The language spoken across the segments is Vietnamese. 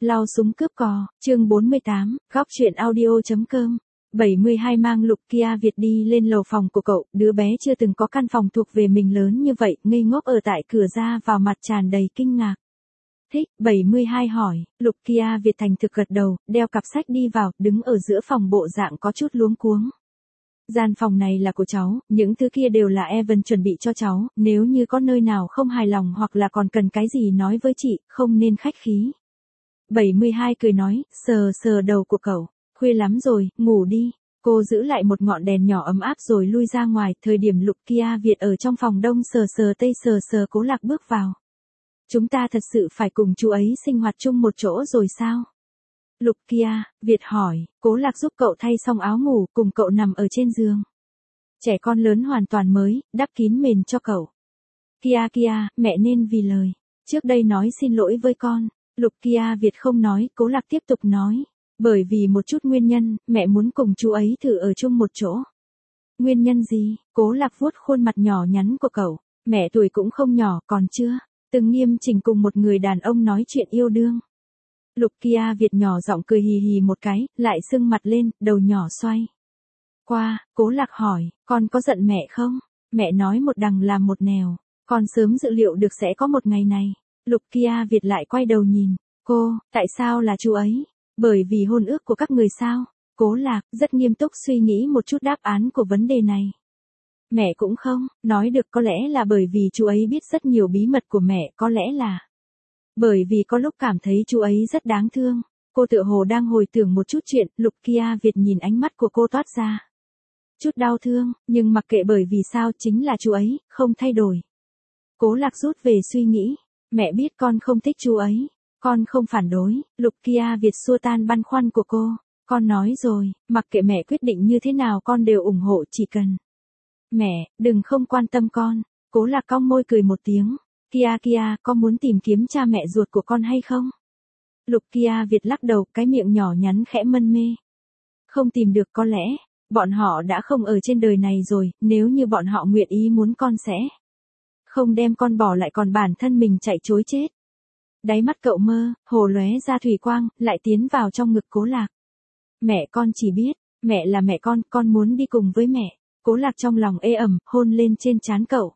Lao súng cướp cò, chương 48, góc truyện audio.com. 72 mang Lục Kia Việt đi lên lầu phòng của cậu, đứa bé chưa từng có căn phòng thuộc về mình lớn như vậy, ngây ngốc ở tại cửa ra vào mặt tràn đầy kinh ngạc. Thích, 72 hỏi, Lục Kia Việt thành thực gật đầu, đeo cặp sách đi vào, đứng ở giữa phòng bộ dạng có chút luống cuống. Gian phòng này là của cháu, những thứ kia đều là Evan chuẩn bị cho cháu, nếu như có nơi nào không hài lòng hoặc là còn cần cái gì nói với chị, không nên khách khí. 72 cười nói, sờ sờ đầu của cậu, khuya lắm rồi, ngủ đi. Cô giữ lại một ngọn đèn nhỏ ấm áp rồi lui ra ngoài, thời điểm Lục Kia Việt ở trong phòng đông sờ sờ tây sờ sờ Cố Lạc bước vào. Chúng ta thật sự phải cùng chú ấy sinh hoạt chung một chỗ rồi sao? Lục Kia Việt hỏi, Cố Lạc giúp cậu thay xong áo ngủ cùng cậu nằm ở trên giường. Trẻ con lớn hoàn toàn mới, đắp kín mền cho cậu. Kia, mẹ nên vì lời trước đây nói xin lỗi với con. Lục Kia Việt không nói, Cố Lạc tiếp tục nói. Bởi vì một chút nguyên nhân, mẹ muốn cùng chú ấy thử ở chung một chỗ. Nguyên nhân gì? Cố Lạc vuốt khuôn mặt nhỏ nhắn của cậu. Mẹ tuổi cũng không nhỏ, còn chưa từng nghiêm chỉnh cùng một người đàn ông nói chuyện yêu đương. Lục Kia Việt nhỏ giọng cười hì hì một cái, lại sưng mặt lên, đầu nhỏ xoay qua. Cố Lạc hỏi, con có giận mẹ không? Mẹ nói một đằng làm một nẻo, con sớm dự liệu được sẽ có một ngày này. Lục Kia Việt lại quay đầu nhìn cô, tại sao là chú ấy? Bởi vì hôn ước của các người sao? Cố Lạc rất nghiêm túc suy nghĩ một chút đáp án của vấn đề này. Mẹ cũng không, nói được có lẽ là bởi vì chú ấy biết rất nhiều bí mật của mẹ, có lẽ là bởi vì có lúc cảm thấy chú ấy rất đáng thương. Cô tựa hồ đang hồi tưởng một chút chuyện, Lục Kia Việt nhìn ánh mắt của cô toát ra chút đau thương, nhưng mặc kệ bởi vì sao chính là chú ấy, không thay đổi. Cố Lạc rút về suy nghĩ, mẹ biết con không thích chú ấy, con không phản đối. Lục Kia Việt xua tan băn khoăn của cô, con nói rồi, mặc kệ mẹ quyết định như thế nào con đều ủng hộ, chỉ cần mẹ đừng không quan tâm con. Cố Lạc cong môi cười một tiếng. Kia, có muốn tìm kiếm cha mẹ ruột của con hay không? Lục Kia Việt lắc đầu, cái miệng nhỏ nhắn khẽ mân mê. Không tìm được, có lẽ bọn họ đã không ở trên đời này rồi, nếu như bọn họ nguyện ý muốn con sẽ không đem con bỏ lại còn bản thân mình chạy trối chết. Đáy mắt cậu mơ hồ lóe ra thủy quang, lại tiến vào trong ngực Cố Lạc. Mẹ con chỉ biết, mẹ là mẹ con muốn đi cùng với mẹ. Cố Lạc trong lòng ê ẩm, hôn lên trên trán cậu.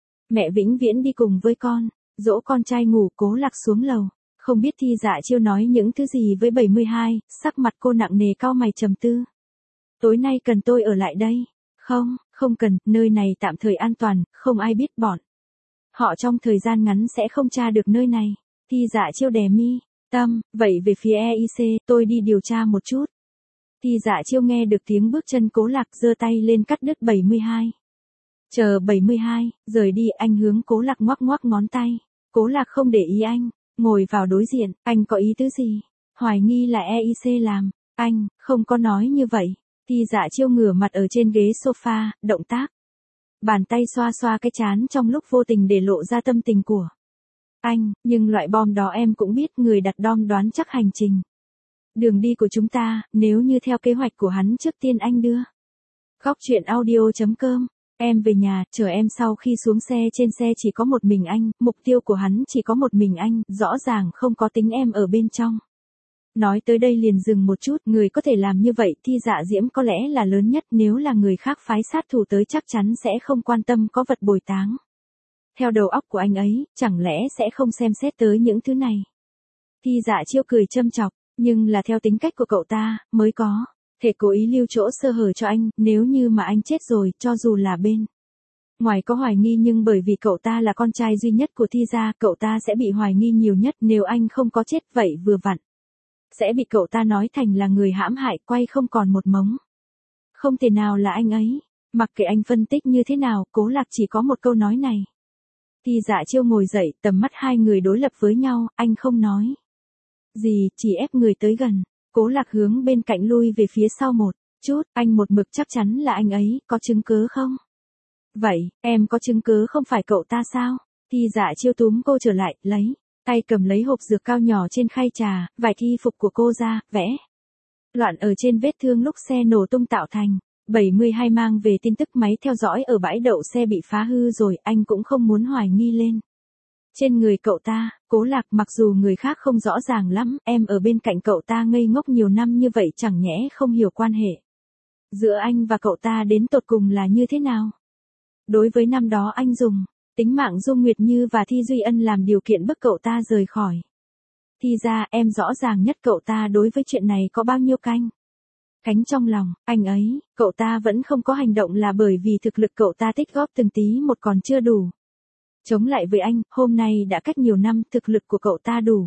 Mẹ vĩnh viễn đi cùng với con. Dỗ con trai ngủ. Cố Lạc xuống lầu, không biết Thi Dạ Chiêu nói những thứ gì với 72, sắc mặt cô nặng nề cau mày trầm tư. Tối nay cần tôi ở lại đây? Không cần, nơi này tạm thời an toàn, không ai biết bọn họ trong thời gian ngắn sẽ không tra được nơi này. Thi Dạ Chiêu đè mi tâm, vậy về phía EIC, tôi đi điều tra một chút. Thi Dạ Chiêu nghe được tiếng bước chân Cố Lạc giơ tay lên cắt đứt 72. Chờ 72, rời đi, anh hướng Cố Lạc ngoắc ngoắc ngón tay. Cố Lạc không để ý anh, ngồi vào đối diện, anh có ý tứ gì? Hoài nghi là EIC làm, anh không có nói như vậy. Thi Dạ Chiêu ngửa mặt ở trên ghế sofa, động tác bàn tay xoa xoa cái trán trong lúc vô tình để lộ ra tâm tình của anh, nhưng loại bom đó em cũng biết, người đặt bom đoán chắc hành trình đường đi của chúng ta, nếu như theo kế hoạch của hắn trước tiên anh đưa. Góc truyện audio.com. Em về nhà, chờ em. Sau khi xuống xe, trên xe chỉ có một mình anh, mục tiêu của hắn chỉ có một mình anh, rõ ràng không có tính em ở bên trong. Nói tới đây liền dừng một chút, người có thể làm như vậy, Thi Dạ Diễm có lẽ là lớn nhất, nếu là người khác phái sát thủ tới chắc chắn sẽ không quan tâm có vật bồi táng. Theo đầu óc của anh ấy, chẳng lẽ sẽ không xem xét tới những thứ này. Thi Dạ Chiêu cười châm chọc, nhưng là theo tính cách của cậu ta, mới có thể cố ý lưu chỗ sơ hở cho anh, nếu như mà anh chết rồi, cho dù là bên ngoài có hoài nghi nhưng bởi vì cậu ta là con trai duy nhất của Thi gia, cậu ta sẽ bị hoài nghi nhiều nhất, nếu anh không có chết vậy vừa vặn sẽ bị cậu ta nói thành là người hãm hại, quay không còn một mống. Không thể nào là anh ấy. Mặc kệ anh phân tích như thế nào, Cố Lạc chỉ có một câu nói này. Thi Dạ Chiêu ngồi dậy, tầm mắt hai người đối lập với nhau, anh không nói gì, chỉ ép người tới gần. Cố Lạc hướng bên cạnh lui về phía sau một chút, anh một mực chắc chắn là anh ấy, có chứng cứ không? Vậy, em có chứng cứ không phải cậu ta sao? Thi Dạ Chiêu túm cô trở lại, lấy tay cầm lấy hộp dược cao nhỏ trên khay trà, vải thi phục của cô ra, vẽ loạn ở trên vết thương lúc xe nổ tung tạo thành. 72 mang về tin tức máy theo dõi ở bãi đậu xe bị phá hư rồi, anh cũng không muốn hoài nghi lên Trên người cậu ta, Cố Lạc, mặc dù người khác không rõ ràng lắm, em ở bên cạnh cậu ta ngây ngốc nhiều năm như vậy chẳng nhẽ không hiểu quan hệ giữa anh và cậu ta đến tột cùng là như thế nào. Đối với năm đó anh dùng tính mạng Dung Nguyệt Như và Thi Duy Ân làm điều kiện bức cậu ta rời khỏi. Thì ra em rõ ràng nhất cậu ta đối với chuyện này có bao nhiêu cánh trong lòng, anh ấy, cậu ta vẫn không có hành động là bởi vì thực lực cậu ta tích góp từng tí một còn chưa đủ. Chống lại với anh, hôm nay đã cách nhiều năm, thực lực của cậu ta đủ.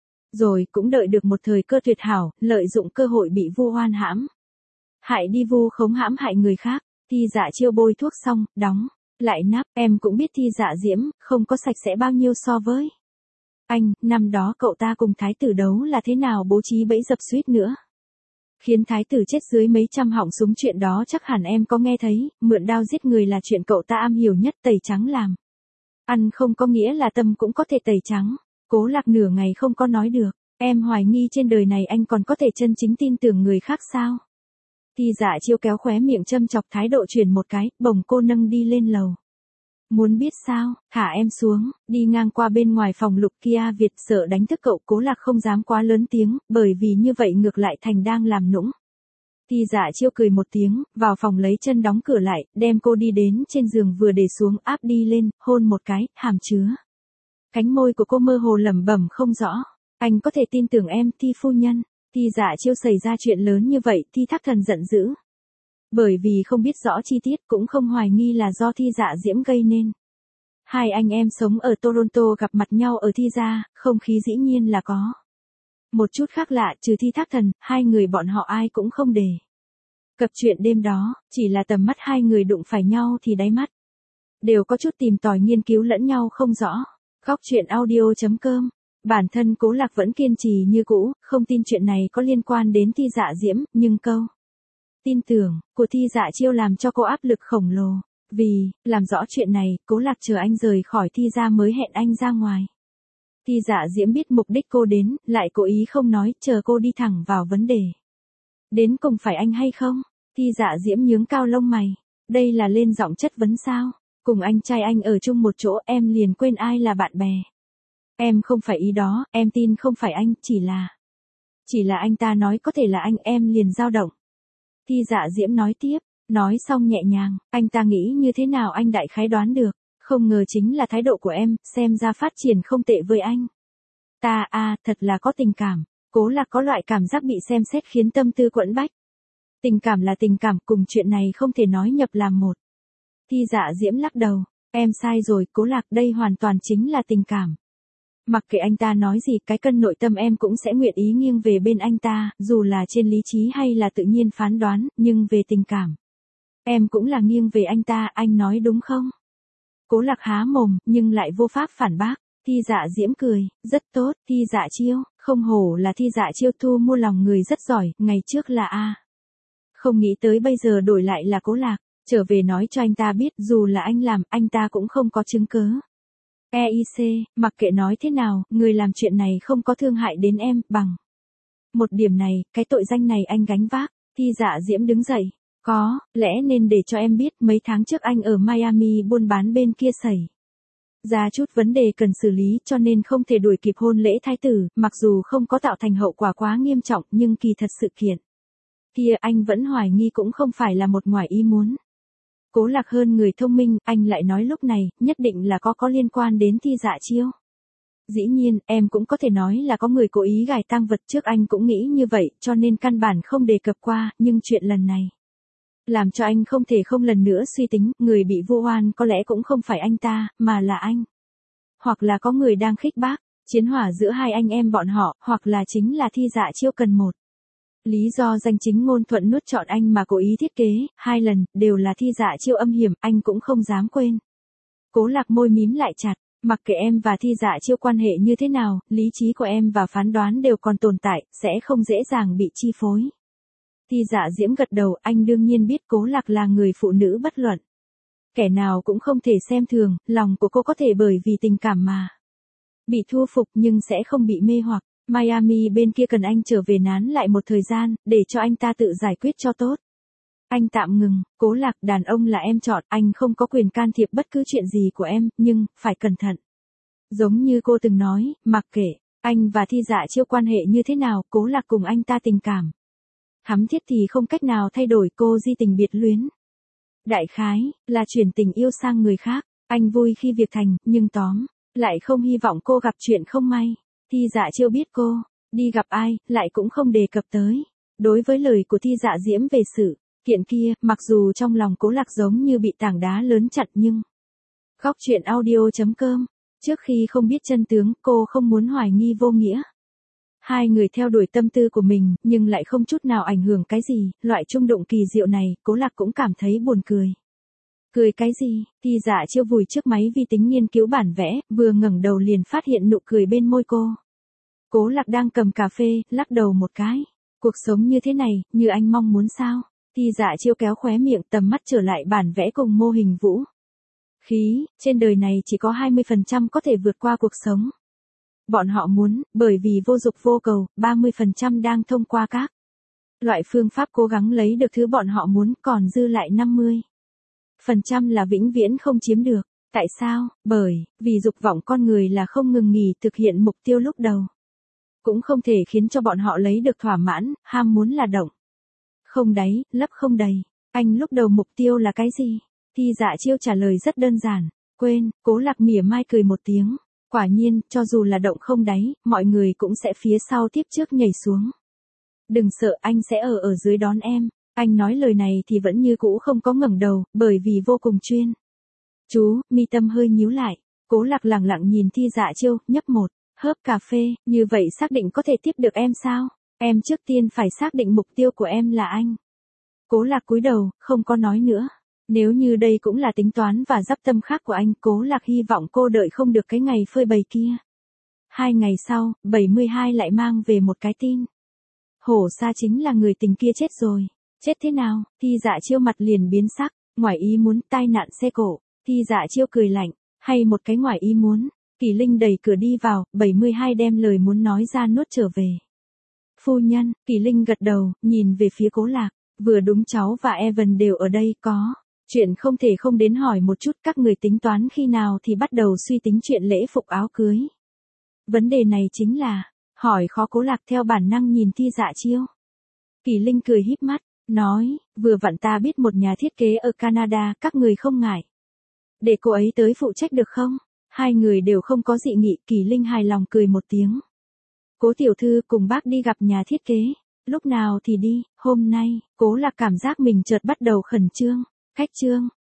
Rồi cũng đợi được một thời cơ tuyệt hảo, lợi dụng cơ hội bị vu oan hãm. Hại đi vu khống hãm hại người khác. Thi Dạ Chiêu bôi thuốc xong, đóng lại nắp, em cũng biết Thi Dạ Diễm không có sạch sẽ bao nhiêu so với anh, năm đó cậu ta cùng thái tử đấu là thế nào bố trí bẫy dập suýt nữa khiến thái tử chết dưới mấy trăm họng súng, chuyện đó chắc hẳn em có nghe thấy, mượn đao giết người là chuyện cậu ta am hiểu nhất, tẩy trắng làm ăn không có nghĩa là tâm cũng có thể tẩy trắng. Cố Lạc nửa ngày không có nói được, em hoài nghi trên đời này anh còn có thể chân chính tin tưởng người khác sao? Thi Dạ Chiêu kéo khóe miệng châm chọc, thái độ chuyển một cái, bồng cô nâng đi lên lầu. Muốn biết sao, thả em xuống, đi ngang qua bên ngoài phòng Lục Kia Việt, sợ đánh thức cậu. Cố Lạc không dám quá lớn tiếng, bởi vì như vậy ngược lại thành đang làm nũng. Thi Dạ Chiêu cười một tiếng, vào phòng lấy chân đóng cửa lại, đem cô đi đến trên giường vừa để xuống, áp đi lên, hôn một cái, hàm chứa cánh môi của cô mơ hồ lẩm bẩm không rõ. Anh có thể tin tưởng em, Thi phu nhân. Thi Dạ Chiêu xảy ra chuyện lớn như vậy, Thi Thác Thần giận dữ. Bởi vì không biết rõ chi tiết, cũng không hoài nghi là do Thi Dạ Diễm gây nên. Hai anh em sống ở Toronto gặp mặt nhau ở Thi gia, không khí dĩ nhiên là có một chút khác lạ, trừ Thi Thác Thần, hai người bọn họ ai cũng không đề cập chuyện đêm đó, chỉ là tầm mắt hai người đụng phải nhau thì đáy mắt đều có chút tìm tòi nghiên cứu lẫn nhau không rõ. Góc truyện audio.com. Bản thân Cố Lạc vẫn kiên trì như cũ, không tin chuyện này có liên quan đến Thi Dạ Diễm, nhưng câu tin tưởng của Thi Dạ Chiêu làm cho cô áp lực khổng lồ. Vì làm rõ chuyện này, Cố Lạc chờ anh rời khỏi Thi gia mới hẹn anh ra ngoài. Thi Dạ Diễm biết mục đích cô đến, lại cố ý không nói, chờ cô đi thẳng vào vấn đề. Đến cùng phải anh hay không? Thi Dạ Diễm nhướng cao lông mày. Đây là lên giọng chất vấn sao? Cùng anh trai anh ở chung một chỗ, em liền quên ai là bạn bè. Em không phải ý đó, em tin không phải anh, chỉ là anh ta nói có thể là anh, em liền dao động. Thi Dạ Diễm nói tiếp, nói xong nhẹ nhàng, anh ta nghĩ như thế nào anh đại khái đoán được, không ngờ chính là thái độ của em, xem ra phát triển không tệ với anh. Ta thật là có tình cảm. Cố Lạc có loại cảm giác bị xem xét khiến tâm tư quẫn bách. Tình cảm là tình cảm, cùng chuyện này không thể nói nhập làm một. Thi Dạ Diễm lắc đầu, em sai rồi Cố Lạc, đây hoàn toàn chính là tình cảm. Mặc kệ anh ta nói gì, cái cân nội tâm em cũng sẽ nguyện ý nghiêng về bên anh ta, dù là trên lý trí hay là tự nhiên phán đoán, nhưng về tình cảm. Em cũng là nghiêng về anh ta, anh nói đúng không? Cố Lạc há mồm, nhưng lại vô pháp phản bác. Thi Dạ Diễm cười, rất tốt, Thi Dạ Chiêu, không hổ là Thi Dạ Chiêu, thu mua lòng người rất giỏi, ngày trước là không nghĩ tới bây giờ đổi lại là Cố Lạc, trở về nói cho anh ta biết, dù là anh làm, anh ta cũng không có chứng cớ. EIC, mặc kệ nói thế nào, người làm chuyện này không có thương hại đến em, bằng một điểm này, cái tội danh này anh gánh vác. Thi Dạ Diễm đứng dậy, có lẽ nên để cho em biết, mấy tháng trước anh ở Miami buôn bán bên kia xảy ra chút vấn đề cần xử lý, cho nên không thể đuổi kịp hôn lễ thái tử, mặc dù không có tạo thành hậu quả quá nghiêm trọng, nhưng kỳ thật sự kiện kia anh vẫn hoài nghi cũng không phải là một ngoài ý muốn. Cố Lạc hơn người thông minh, anh lại nói lúc này, nhất định là có liên quan đến Thi Dạ Chiêu. Dĩ nhiên, em cũng có thể nói là có người cố ý gài tang vật, trước anh cũng nghĩ như vậy, cho nên căn bản không đề cập qua, nhưng chuyện lần này làm cho anh không thể không lần nữa suy tính, người bị vu oan có lẽ cũng không phải anh ta, mà là anh. Hoặc là có người đang khích bác chiến hỏa giữa hai anh em bọn họ, hoặc là chính là Thi Dạ Chiêu cần một lý do danh chính ngôn thuận nuốt trọn anh mà cố ý thiết kế, hai lần, đều là Thi Dạ Chiêu âm hiểm, anh cũng không dám quên. Cố Lạc môi mím lại chặt, mặc kệ em và Thi Dạ Chiêu quan hệ như thế nào, lý trí của em và phán đoán đều còn tồn tại, sẽ không dễ dàng bị chi phối. Thi Dạ Diễm gật đầu, anh đương nhiên biết Cố Lạc là người phụ nữ bất luận kẻ nào cũng không thể xem thường, lòng của cô có thể bởi vì tình cảm mà bị thu phục, nhưng sẽ không bị mê hoặc. Miami bên kia cần anh trở về nán lại một thời gian, để cho anh ta tự giải quyết cho tốt. Anh tạm ngừng, Cố Lạc, đàn ông là em chọn, anh không có quyền can thiệp bất cứ chuyện gì của em, nhưng phải cẩn thận. Giống như cô từng nói, mặc kệ, anh và Thi Dạ Chiêu quan hệ như thế nào, Cố Lạc cùng anh ta tình cảm thắm thiết thì không cách nào thay đổi, cô di tình biệt luyến. Đại khái, là chuyển tình yêu sang người khác, anh vui khi việc thành, nhưng tóm lại không hy vọng cô gặp chuyện không may. Thi Dạ Chiêu biết cô đi gặp ai, lại cũng không đề cập tới. Đối với lời của Thi Dạ Diễm về sự kiện kia, mặc dù trong lòng Cố Lạc giống như bị tảng đá lớn chặn nhưng Góc truyện audio.com. Trước khi không biết chân tướng, cô không muốn hoài nghi Vô Nghĩa. Hai người theo đuổi tâm tư của mình, nhưng lại không chút nào ảnh hưởng cái gì, loại chung đụng kỳ diệu này, Cố Lạc cũng cảm thấy buồn cười. Cười cái gì? Thi Dạ Chiêu vùi trước máy vi tính nghiên cứu bản vẽ, vừa ngẩng đầu liền phát hiện nụ cười bên môi cô. Cố Lạc đang cầm cà phê, lắc đầu một cái. Cuộc sống như thế này, như anh mong muốn sao? Thi Dạ Chiêu kéo khóe miệng, tầm mắt trở lại bản vẽ cùng mô hình vũ khí, trên đời này chỉ có 20% có thể vượt qua cuộc sống. Bọn họ muốn, bởi vì vô dục vô cầu, 30% đang thông qua các loại phương pháp cố gắng lấy được thứ bọn họ muốn, còn dư lại 50% là vĩnh viễn không chiếm được. Tại sao? Bởi vì dục vọng con người là không ngừng nghỉ thực hiện mục tiêu lúc đầu. Cũng không thể khiến cho bọn họ lấy được thỏa mãn, ham muốn là động không đáy, lấp không đầy. Anh lúc đầu mục tiêu là cái gì? Thi Dạ Chiêu trả lời rất đơn giản. Quên. Cố Lạc mỉa mai cười một tiếng. Quả nhiên, cho dù là động không đáy, mọi người cũng sẽ phía sau tiếp trước nhảy xuống. Đừng sợ, anh sẽ ở dưới đón em. Anh nói lời này thì vẫn như cũ không có ngẩng đầu, bởi vì vô cùng chuyên chú, mi tâm hơi nhíu lại. Cố Lạc lẳng lặng nhìn Thi Dạ Chiêu, nhấp một hớp cà phê, như vậy xác định có thể tiếp được em sao? Em trước tiên phải xác định mục tiêu của em là anh. Cố Lạc cúi đầu, không có nói nữa. Nếu như đây cũng là tính toán và dắp tâm khác của anh, Cố Lạc hy vọng cô đợi không được cái ngày phơi bày kia. 2 ngày sau, 72 lại mang về một cái tin. Hổ Sa chính là người tình kia chết rồi. Chết thế nào? Thi Dạ Chiêu mặt liền biến sắc. Ngoài ý muốn, tai nạn xe cộ. Thi Dạ Chiêu cười lạnh. Hay một cái ngoài ý muốn. Kỳ Linh đẩy cửa đi vào, 72 đem lời muốn nói ra nuốt trở về. Phu nhân, Kỳ Linh gật đầu, nhìn về phía Cố Lạc. Vừa đúng cháu và Evan đều ở đây, có chuyện không thể không đến hỏi một chút, các người tính toán khi nào thì bắt đầu suy tính chuyện lễ phục áo cưới. Vấn đề này chính là, hỏi khó. Cố Lạc theo bản năng nhìn Thi Dạ Chiêu. Kỳ Linh cười híp mắt, nói, vừa vặn ta biết một nhà thiết kế ở Canada, các người không ngại để cô ấy tới phụ trách được không? Hai người đều không có dị nghị, Kỳ Linh hài lòng cười một tiếng. Cố tiểu thư cùng bác đi gặp nhà thiết kế. Lúc nào thì đi? Hôm nay. Cố Lạc cảm giác mình chợt bắt đầu khẩn trương. Khách trương.